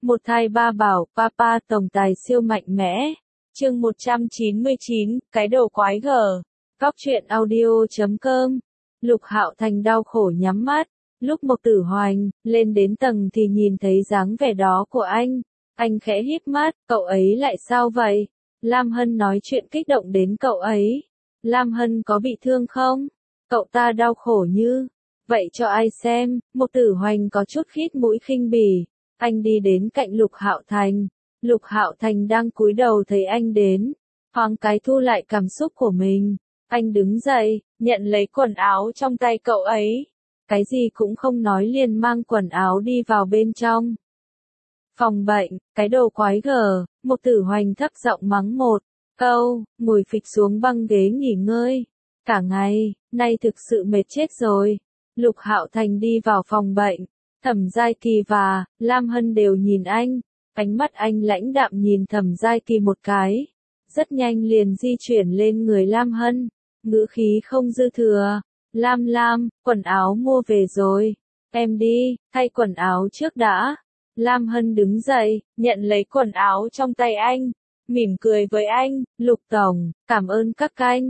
Một thai ba bảo, papa tổng tài siêu mạnh mẽ. Chương 199, cái đầu quái gở. Góc truyện audio.com. Lục Hạo Thành đau khổ nhắm mắt. Lúc Mộc Tử Hoành lên đến tầng thì nhìn thấy dáng vẻ đó của anh. Anh khẽ híp mắt, cậu ấy lại sao vậy? Lam Hân nói chuyện kích động đến cậu ấy. Lam Hân có bị thương không? Cậu ta đau khổ như vậy cho ai xem? Mộc Tử Hoành có chút khít mũi khinh bỉ. Anh đi đến cạnh Lục Hạo Thành. Lục Hạo Thành đang cúi đầu thấy anh đến, thoáng cái thu lại cảm xúc của mình. Anh đứng dậy, nhận lấy quần áo trong tay cậu ấy. Cái gì cũng không nói liền mang quần áo đi vào bên trong phòng bệnh. Cái đồ quái gở. Mộc Tử Hoành thấp giọng mắng một câu, ngồi phịch xuống băng ghế nghỉ ngơi. Cả ngày nay thực sự mệt chết rồi. Lục Hạo Thành đi vào phòng bệnh. Thẩm Giai Kỳ và Lam Hân đều nhìn anh. Ánh mắt anh lãnh đạm nhìn Thẩm Giai Kỳ một cái. Rất nhanh liền di chuyển lên người Lam Hân. Ngữ khí không dư thừa. Lam, quần áo mua về rồi. Em đi, thay quần áo trước đã. Lam Hân đứng dậy, nhận lấy quần áo trong tay anh. Mỉm cười với anh, Lục Tổng, cảm ơn các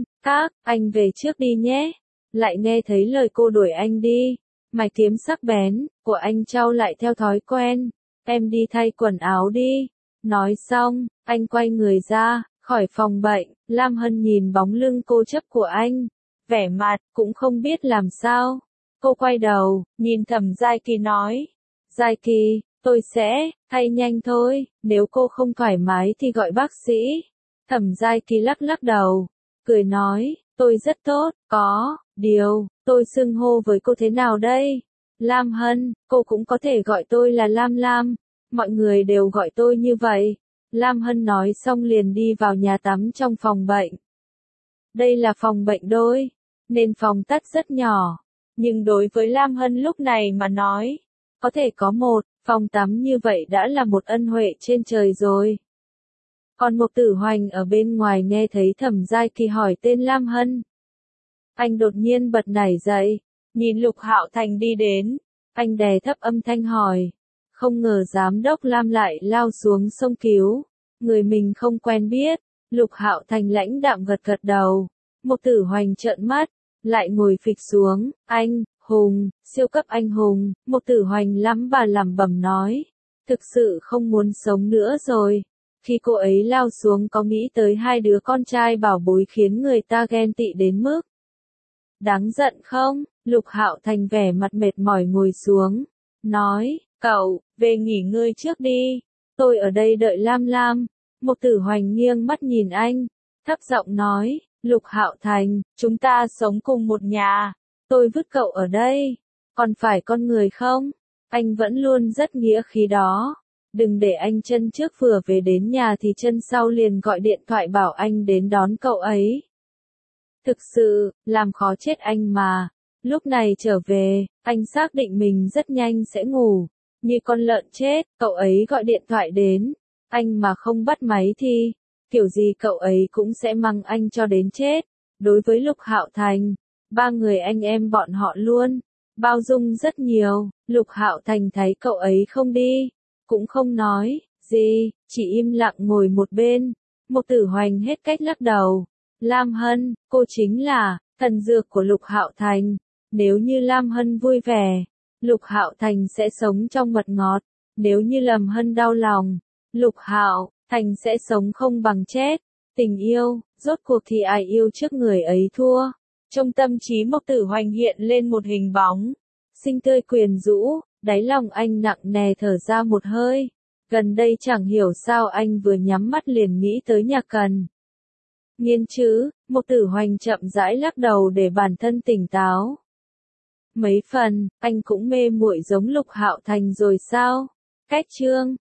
anh về trước đi nhé. Lại nghe thấy lời cô đuổi anh đi. Mày kiếm sắc bén của anh trao lại theo thói quen. Em đi thay quần áo đi. Nói xong, anh quay người ra, khỏi phòng bệnh. Lam Hân nhìn bóng lưng cô chấp của anh. Vẻ mặt, cũng không biết làm sao. Cô quay đầu, nhìn Thẩm Giai Kỳ nói. Giai Kỳ, tôi sẽ thay nhanh thôi. Nếu cô không thoải mái thì gọi bác sĩ. Thẩm Giai Kỳ lắc đầu. Cười nói, tôi rất tốt, có điều, tôi xưng hô với cô thế nào đây? Lam Hân, cô cũng có thể gọi tôi là Lam. Mọi người đều gọi tôi như vậy. Lam Hân nói xong liền đi vào nhà tắm trong phòng bệnh. Đây là phòng bệnh đôi, nên phòng tắt rất nhỏ. Nhưng đối với Lam Hân lúc này mà nói, có thể có một phòng tắm như vậy đã là một ân huệ trên trời rồi. Còn Mộc Tử Hoành ở bên ngoài nghe thấy Thẩm Giai Kỳ hỏi tên Lam Hân. Anh đột nhiên bật nảy dậy, nhìn Lục Hạo Thành đi đến. Anh đè thấp âm thanh hỏi. Không ngờ giám đốc Lam lại lao xuống sông cứu người mình không quen biết. Lục Hạo Thành lãnh đạm gật đầu. Mộc Tử Hoành trợn mắt, lại ngồi phịch xuống. Anh hùng, siêu cấp anh hùng. Mộc Tử Hoành lẩm bẩm nói. Thực sự không muốn sống nữa rồi. Khi cô ấy lao xuống có nghĩ tới hai đứa con trai bảo bối khiến người ta ghen tị đến mức đáng giận không? Lục Hạo Thành vẻ mặt mệt mỏi ngồi xuống, nói, cậu, về nghỉ ngơi trước đi, tôi ở đây đợi Lam. Mộc Tử Hoành nghiêng mắt nhìn anh, thấp giọng nói, Lục Hạo Thành, chúng ta sống cùng một nhà, tôi vứt cậu ở đây, còn phải con người không? Anh vẫn luôn rất nghĩa khí đó. Đừng để anh chân trước vừa về đến nhà thì chân sau liền gọi điện thoại bảo anh đến đón cậu ấy. Thực sự, làm khó chết anh mà. Lúc này trở về, anh xác định mình rất nhanh sẽ ngủ. Như con lợn chết, cậu ấy gọi điện thoại đến. Anh mà không bắt máy thì, kiểu gì cậu ấy cũng sẽ mắng anh cho đến chết. Đối với Lục Hạo Thành, ba người anh em bọn họ luôn bao dung rất nhiều. Lục Hạo Thành thấy cậu ấy không đi, cũng không nói gì, chỉ im lặng ngồi một bên. Mộc Tử Hoành hết cách lắc đầu. Lam Hân, cô chính là thần dược của Lục Hạo Thành. Nếu như Lam Hân vui vẻ, Lục Hạo Thành sẽ sống trong mật ngọt. Nếu như Lam Hân đau lòng, Lục Hạo Thành sẽ sống không bằng chết. Tình yêu, rốt cuộc thì ai yêu trước người ấy thua. Trong tâm trí Mộc Tử Hoành hiện lên một hình bóng xinh tươi quyến rũ. Đáy lòng anh nặng nề thở ra một hơi. Gần đây chẳng hiểu sao anh vừa nhắm mắt liền nghĩ tới nhà Cần Nghiên chứ. Mộc Tử Hoành chậm rãi lắc đầu để bản thân tỉnh táo. Mấy phần, anh cũng mê muội giống Lục Hạo Thành rồi sao? Cách chương